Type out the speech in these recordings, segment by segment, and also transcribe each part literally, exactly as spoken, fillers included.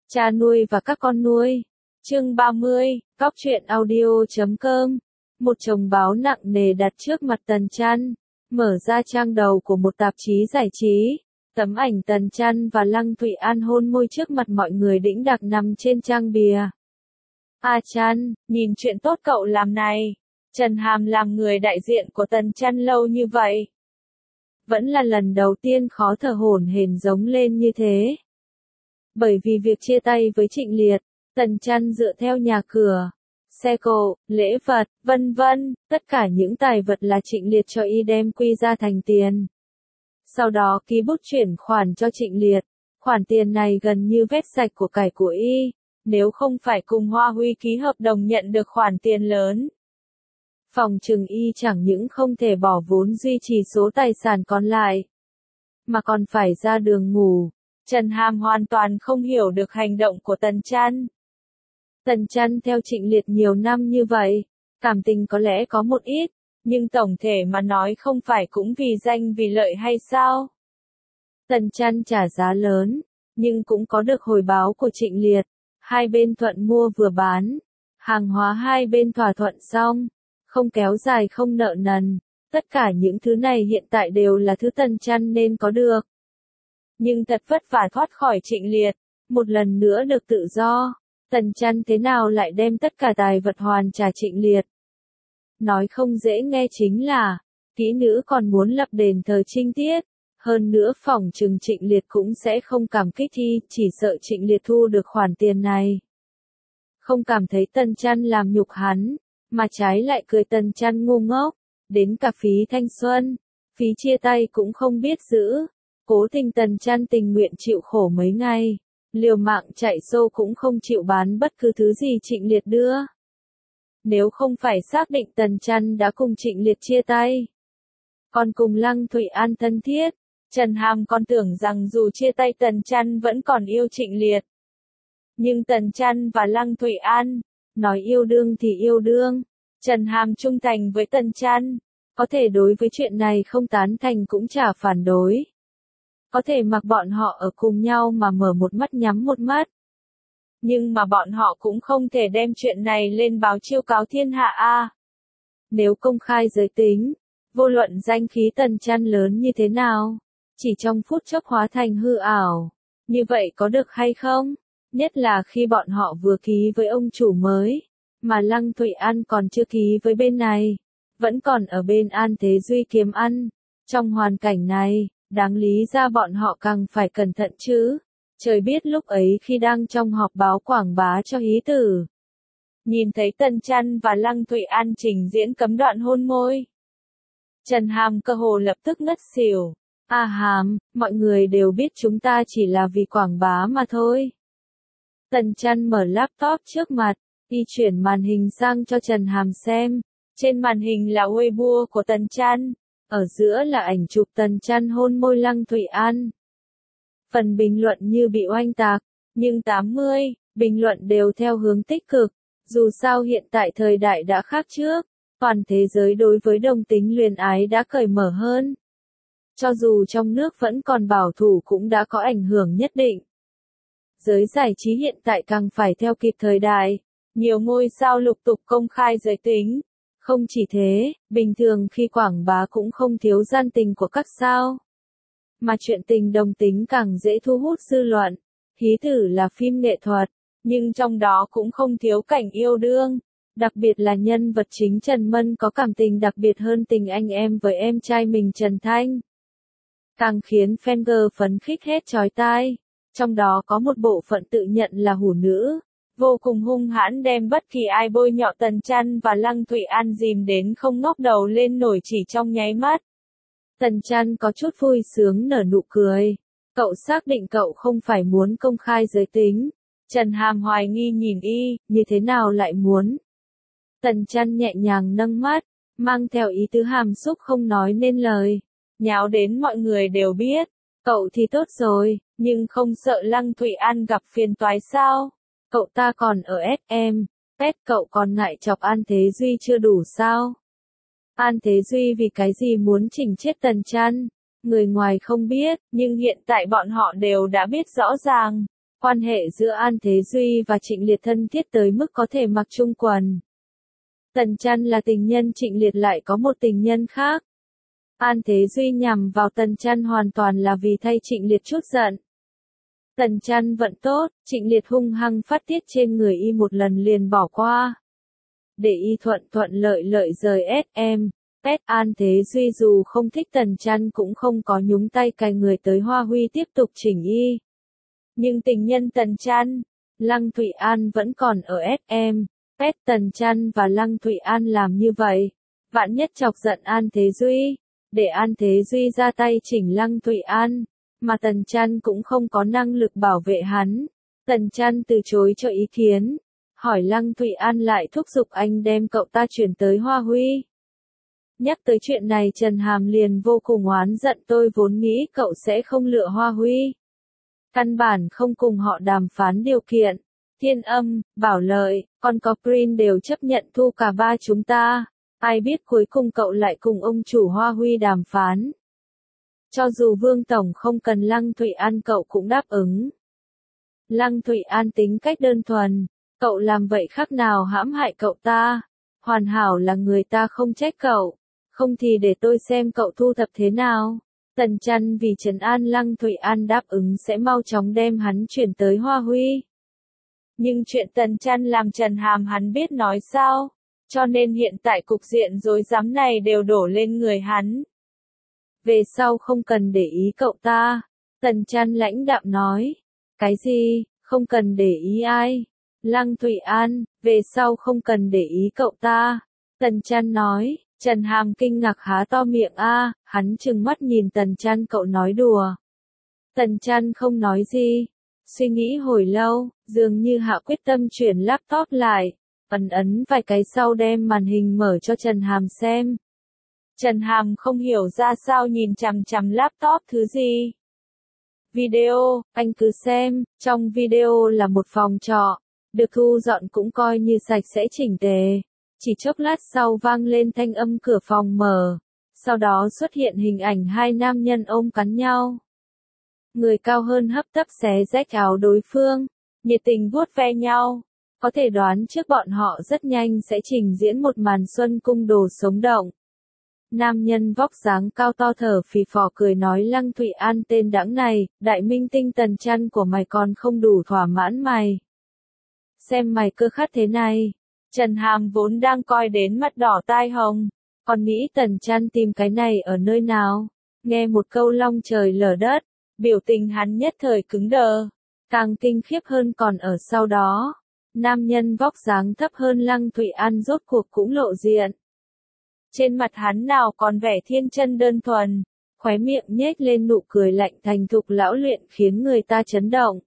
Cha nuôi và các con nuôi. Chương ba mươi, Góc truyện audio chấm com. Một chồng báo nặng nề đặt trước mặt Tần Chăn, mở ra trang đầu của một tạp chí giải trí. Tấm ảnh Tần Chăn và Lăng Thụy An hôn môi trước mặt mọi người đĩnh đạc nằm trên trang bìa. A Chăn, nhìn chuyện tốt cậu làm này. Trần Hàm làm người đại diện của Tần Chăn lâu như vậy. Vẫn là lần đầu tiên khó thở hổn hển giống lên như thế. Bởi vì việc chia tay với Trịnh Liệt, Tần Chăn dựa theo nhà cửa, xe cộ, lễ vật, vân vân, tất cả những tài vật là Trịnh Liệt cho y đem quy ra thành tiền. Sau đó ký bút chuyển khoản cho Trịnh Liệt, khoản tiền này gần như vét sạch của cải của y, nếu không phải cùng Hoa Huy ký hợp đồng nhận được khoản tiền lớn. Phòng trừng y chẳng những không thể bỏ vốn duy trì số tài sản còn lại, mà còn phải ra đường ngủ. Trần Hàm hoàn toàn không hiểu được hành động của Tần Chăn. Tần Chăn theo Trịnh Liệt nhiều năm như vậy, cảm tình có lẽ có một ít, nhưng tổng thể mà nói không phải cũng vì danh vì lợi hay sao? Tần Chăn trả giá lớn, nhưng cũng có được hồi báo của Trịnh Liệt, hai bên thuận mua vừa bán, hàng hóa hai bên thỏa thuận xong, không kéo dài không nợ nần, tất cả những thứ này hiện tại đều là thứ Tần Chăn nên có được. Nhưng thật vất vả thoát khỏi Trịnh Liệt, một lần nữa được tự do, Tần Chăn thế nào lại đem tất cả tài vật hoàn trả Trịnh Liệt. Nói không dễ nghe chính là, kỹ nữ còn muốn lập đền thờ trinh tiết, hơn nữa phỏng chừng Trịnh Liệt cũng sẽ không cảm kích y, chỉ sợ Trịnh Liệt thu được khoản tiền này. Không cảm thấy Tần Chăn làm nhục hắn, mà trái lại cười Tần Chăn ngu ngốc, đến cả phí thanh xuân, phí chia tay cũng không biết giữ. Cố tình Tần Chăn tình nguyện chịu khổ mấy ngày, liều mạng chạy xô cũng không chịu bán bất cứ thứ gì Trịnh Liệt đưa. Nếu không phải xác định Tần Chăn đã cùng Trịnh Liệt chia tay, còn cùng Lăng Thụy An thân thiết, Trần Hàm còn tưởng rằng dù chia tay Tần Chăn vẫn còn yêu Trịnh Liệt. Nhưng Tần Chăn và Lăng Thụy An, nói yêu đương thì yêu đương, Trần Hàm trung thành với Tần Chăn, có thể đối với chuyện này không tán thành cũng chả phản đối. Có thể mặc bọn họ ở cùng nhau mà mở một mắt nhắm một mắt. Nhưng mà bọn họ cũng không thể đem chuyện này lên báo chiêu cáo thiên hạ a. Nếu công khai giới tính, vô luận danh khí Tần Chăn lớn như thế nào, chỉ trong phút chốc hóa thành hư ảo, như vậy có được hay không? Nhất là khi bọn họ vừa ký với ông chủ mới, mà Lăng Thụy An còn chưa ký với bên này, vẫn còn ở bên An Thế Duy kiếm ăn. Trong hoàn cảnh này, đáng lý ra bọn họ càng phải cẩn thận chứ. Trời biết lúc ấy khi đang trong họp báo quảng bá cho hí tử, nhìn thấy Tần Chăn và Lăng Thụy An trình diễn cấm đoạn hôn môi, Trần Hàm cơ hồ lập tức ngất xỉu. A Hàm, mọi người đều biết chúng ta chỉ là vì quảng bá mà thôi. Tần Chăn mở laptop trước mặt, y chuyển màn hình sang cho Trần Hàm xem. Trên màn hình là Weibo của Tần Chăn, ở giữa là ảnh chụp Tần Chăn hôn môi Lăng Thụy An. Phần bình luận như bị oanh tạc, nhưng tám mươi bình luận đều theo hướng tích cực. Dù sao hiện tại thời đại đã khác trước, toàn thế giới đối với đồng tính luyến ái đã cởi mở hơn. Cho dù trong nước vẫn còn bảo thủ cũng đã có ảnh hưởng nhất định. Giới giải trí hiện tại càng phải theo kịp thời đại, nhiều ngôi sao lục tục công khai giới tính. Không chỉ thế, bình thường khi quảng bá cũng không thiếu gian tình của các sao. Mà chuyện tình đồng tính càng dễ thu hút dư luận. Hí tử là phim nghệ thuật, nhưng trong đó cũng không thiếu cảnh yêu đương. Đặc biệt là nhân vật chính Trần Mân có cảm tình đặc biệt hơn tình anh em với em trai mình Trần Thanh. Càng khiến fangirl phấn khích hết chói tai. Trong đó có một bộ phận tự nhận là hủ nữ, vô cùng hung hãn đem bất kỳ ai bôi nhọ Tần Chăn và Lăng Thụy An dìm đến không ngóc đầu lên nổi chỉ trong nháy mắt. Tần Chăn có chút vui sướng nở nụ cười. Cậu xác định cậu không phải muốn công khai giới tính. Trần Hàm hoài nghi nhìn y, như thế nào lại muốn? Tần Chăn nhẹ nhàng nâng mắt, mang theo ý tứ hàm xúc không nói nên lời. Nháo đến mọi người đều biết. Cậu thì tốt rồi, nhưng không sợ Lăng Thụy An gặp phiền toái sao? Cậu ta còn ở ét em, pet cậu còn ngại chọc An Thế Duy chưa đủ sao? An Thế Duy vì cái gì muốn chỉnh chết Tần Chăn? Người ngoài không biết, nhưng hiện tại bọn họ đều đã biết rõ ràng. Quan hệ giữa An Thế Duy và Trịnh Liệt thân thiết tới mức có thể mặc chung quần. Tần Chăn là tình nhân Trịnh Liệt lại có một tình nhân khác. An Thế Duy nhằm vào Tần Chăn hoàn toàn là vì thay Trịnh Liệt chút giận. Tần Chăn vận tốt, Trịnh Liệt hung hăng phát tiết trên người y một lần liền bỏ qua. Để y thuận thuận lợi lợi rời ét em, pét An Thế Duy dù không thích Tần Chăn cũng không có nhúng tay cài người tới Hoa Huy tiếp tục chỉnh y. Nhưng tình nhân Tần Chăn, Lăng Thụy An vẫn còn ở ét em, pét Tần Chăn và Lăng Thụy An làm như vậy. Vạn nhất chọc giận An Thế Duy, để An Thế Duy ra tay chỉnh Lăng Thụy An, mà Tần Chăn cũng không có năng lực bảo vệ hắn. Tần Chăn từ chối cho ý kiến, hỏi Lăng Thụy An lại thúc giục anh đem cậu ta chuyển tới Hoa Huy. Nhắc tới chuyện này Trần Hàm liền vô cùng oán giận, tôi vốn nghĩ cậu sẽ không lựa Hoa Huy. Căn bản không cùng họ đàm phán điều kiện. Thiên Âm, Bảo Lợi, còn có Green đều chấp nhận thu cả ba chúng ta. Ai biết cuối cùng cậu lại cùng ông chủ Hoa Huy đàm phán. Cho dù Vương Tổng không cần Lăng Thụy An cậu cũng đáp ứng. Lăng Thụy An tính cách đơn thuần, cậu làm vậy khác nào hãm hại cậu ta. Hoàn hảo là người ta không trách cậu, không thì để tôi xem cậu thu thập thế nào. Tần Chăn vì trấn an Lăng Thụy An đáp ứng sẽ mau chóng đem hắn chuyển tới Hoa Huy. Nhưng chuyện Tần Chăn làm Trần Hàm hắn biết nói sao, cho nên hiện tại cục diện rối rắm này đều đổ lên người hắn. Về sau không cần để ý cậu ta, Tần Chăn lãnh đạm nói. Cái gì, không cần để ý ai? Lăng Thụy An, về sau không cần để ý cậu ta. Tần Chăn nói. Trần Hàm kinh ngạc há to miệng a, hắn trừng mắt nhìn Tần Chăn, cậu nói đùa. Tần Chăn không nói gì, suy nghĩ hồi lâu, dường như hạ quyết tâm chuyển laptop lại, ấn ấn vài cái sau đem màn hình mở cho Trần Hàm xem. Trần Hàm không hiểu ra sao nhìn chằm chằm laptop thứ gì. Video, anh cứ xem, trong video là một phòng trọ, được thu dọn cũng coi như sạch sẽ chỉnh tề. Chỉ chốc lát sau vang lên thanh âm cửa phòng mở, sau đó xuất hiện hình ảnh hai nam nhân ôm cắn nhau. Người cao hơn hấp tấp xé rách áo đối phương, nhiệt tình vuốt ve nhau. Có thể đoán trước bọn họ rất nhanh sẽ trình diễn một màn xuân cung đồ sống động. Nam nhân vóc dáng cao to thở phì phò cười nói Lăng Thụy An tên đãng này, đại minh tinh Tần Chăn của mày còn không đủ thỏa mãn mày. Xem mày cơ khát thế này. Trần Hàm vốn đang coi đến mặt đỏ tai hồng, còn nghĩ Tần Chăn tìm cái này ở nơi nào. Nghe một câu long trời lở đất, biểu tình hắn nhất thời cứng đờ. Càng kinh khiếp hơn còn ở sau đó. Nam nhân vóc dáng thấp hơn Lăng Thụy An rốt cuộc cũng lộ diện. Trên mặt hắn nào còn vẻ thiên chân đơn thuần, khóe miệng nhếch lên nụ cười lạnh thành thục lão luyện khiến người ta chấn động.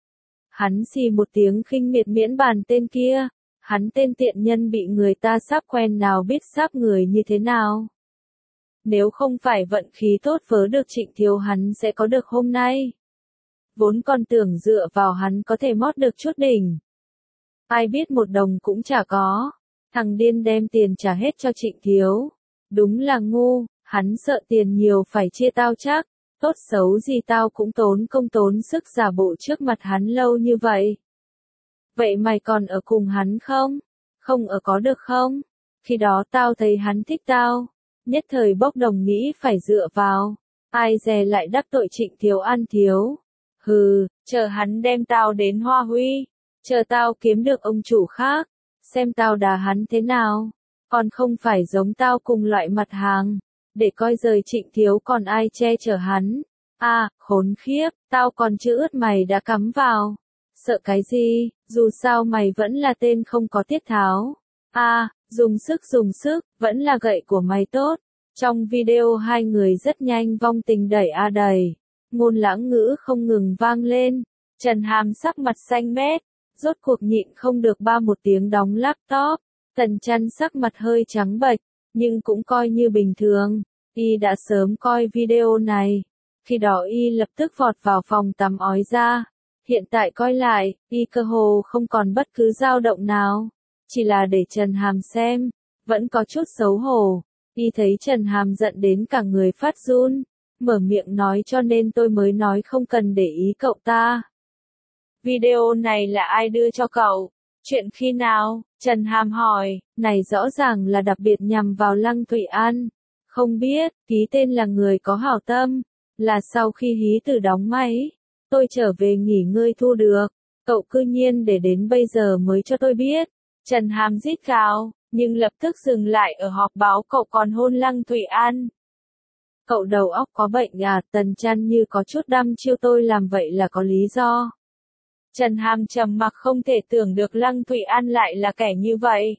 Hắn xì một tiếng khinh miệt miễn bàn tên kia. Hắn tên tiện nhân bị người ta sáp quen nào biết sáp người như thế nào. Nếu không phải vận khí tốt vớ được Trịnh Thiếu hắn sẽ có được hôm nay. Vốn còn tưởng dựa vào hắn có thể mót được chút đỉnh. Ai biết một đồng cũng chả có. Thằng điên đem tiền trả hết cho Trịnh Thiếu. Đúng là ngu, hắn sợ tiền nhiều phải chia tao chắc. Tốt xấu gì tao cũng tốn công tốn sức giả bộ trước mặt hắn lâu như vậy. Vậy mày còn ở cùng hắn không? Không ở có được không? Khi đó tao thấy hắn thích tao. Nhất thời bốc đồng nghĩ phải dựa vào. Ai dè lại đắc tội Trịnh Thiếu An Thiếu. Hừ, chờ hắn đem tao đến Hoa Huy. Chờ tao kiếm được ông chủ khác. Xem tao đá hắn thế nào. Còn không phải giống tao cùng loại mặt hàng. Để coi rời Trịnh Thiếu còn ai che chở hắn. À, khốn khiếp, tao còn chưa ướt mày đã cắm vào. Sợ cái gì, dù sao mày vẫn là tên không có tiết tháo. À, dùng sức dùng sức, vẫn là gậy của mày tốt. Trong video hai người rất nhanh vong tình đẩy a đầy. Ngôn lãng ngữ không ngừng vang lên. Trần Hàm sắc mặt xanh mét. Rốt cuộc nhịn không được ba một tiếng đóng laptop. Tần Chăn sắc mặt hơi trắng bệch, nhưng cũng coi như bình thường. Y đã sớm coi video này. Khi đó Y lập tức vọt vào phòng tắm ói ra. Hiện tại coi lại, Y cơ hồ không còn bất cứ dao động nào. Chỉ là để Trần Hàm xem, vẫn có chút xấu hổ. Y thấy Trần Hàm giận đến cả người phát run. Mở miệng nói cho nên tôi mới nói không cần để ý cậu ta. Video này là ai đưa cho cậu? Chuyện khi nào? Trần Hàm hỏi, này rõ ràng là đặc biệt nhằm vào Lăng Thụy An. Không biết, ký tên là người có hảo tâm, là sau khi hí tử đóng máy, tôi trở về nghỉ ngơi thu được, cậu cư nhiên để đến bây giờ mới cho tôi biết. Trần Hàm rít gào, nhưng lập tức dừng lại ở họp báo cậu còn hôn Lăng Thụy An. Cậu đầu óc có bệnh à? Tần Chăn như có chút đăm chiêu, tôi làm vậy là có lý do. Trần Hàm trầm mặc, không thể tưởng được Lăng Thụy An lại là kẻ như vậy.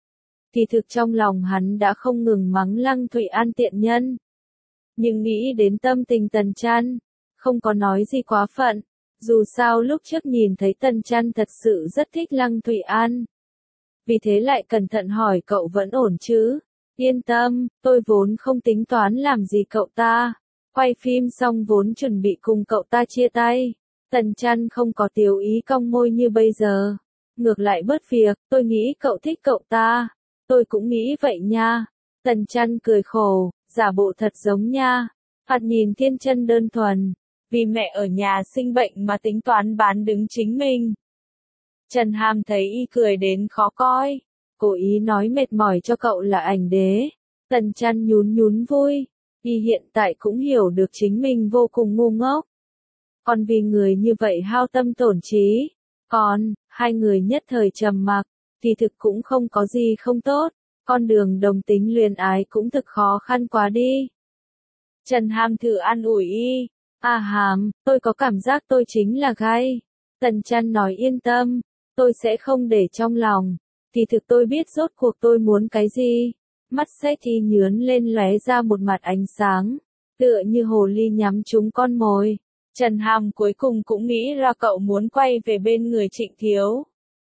Kỳ thực trong lòng hắn đã không ngừng mắng Lăng Thụy An tiện nhân. Nhưng nghĩ đến tâm tình Tần Chăn, không có nói gì quá phận. Dù sao lúc trước nhìn thấy Tần Chăn thật sự rất thích Lăng Thụy An. Vì thế lại cẩn thận hỏi cậu vẫn ổn chứ? Yên tâm, tôi vốn không tính toán làm gì cậu ta. Quay phim xong vốn chuẩn bị cùng cậu ta chia tay. Tần Chăn không có tiểu ý cong môi như bây giờ. Ngược lại bớt việc, tôi nghĩ cậu thích cậu ta. Tôi cũng nghĩ vậy nha. Tần Chăn cười khổ, giả bộ thật giống nha. Thoạt nhìn thiên chân đơn thuần. Vì mẹ ở nhà sinh bệnh mà tính toán bán đứng chính mình. Trần Hàm thấy y cười đến khó coi. Cố ý nói mệt mỏi cho cậu là ảnh đế. Tần Chăn nhún nhún vui. Y hiện tại cũng hiểu được chính mình vô cùng ngu ngốc. Còn vì người như vậy hao tâm tổn trí. Còn, hai người nhất thời trầm mặc, thì thực cũng không có gì không tốt. Con đường đồng tính luyến ái cũng thực khó khăn quá đi. Trần Hàm thử an ủi y. À Hàm, tôi có cảm giác tôi chính là gay. Tần Chăn nói yên tâm, tôi sẽ không để trong lòng. Thì thực tôi biết rốt cuộc tôi muốn cái gì. Mắt xét y nhướn lên lóe ra một mặt ánh sáng. Tựa như hồ ly nhắm trúng con mồi. Trần Hàm cuối cùng cũng nghĩ ra cậu muốn quay về bên người Trịnh Thiếu.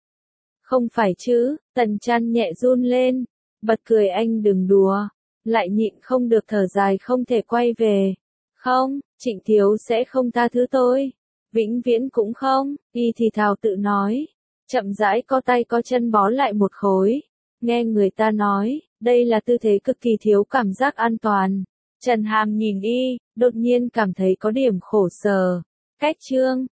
Không phải chứ, Tần Chăn nhẹ run lên. Bật cười, anh đừng đùa. Lại nhịn không được thở dài, không thể quay về. Không, Trịnh Thiếu sẽ không tha thứ tôi. Vĩnh viễn cũng không, y thì thào tự nói. Chậm rãi co tay co chân bó lại một khối. Nghe người ta nói, đây là tư thế cực kỳ thiếu cảm giác an toàn. Trần Hàm nhìn y, đột nhiên cảm thấy có điểm khổ sở. Cách chương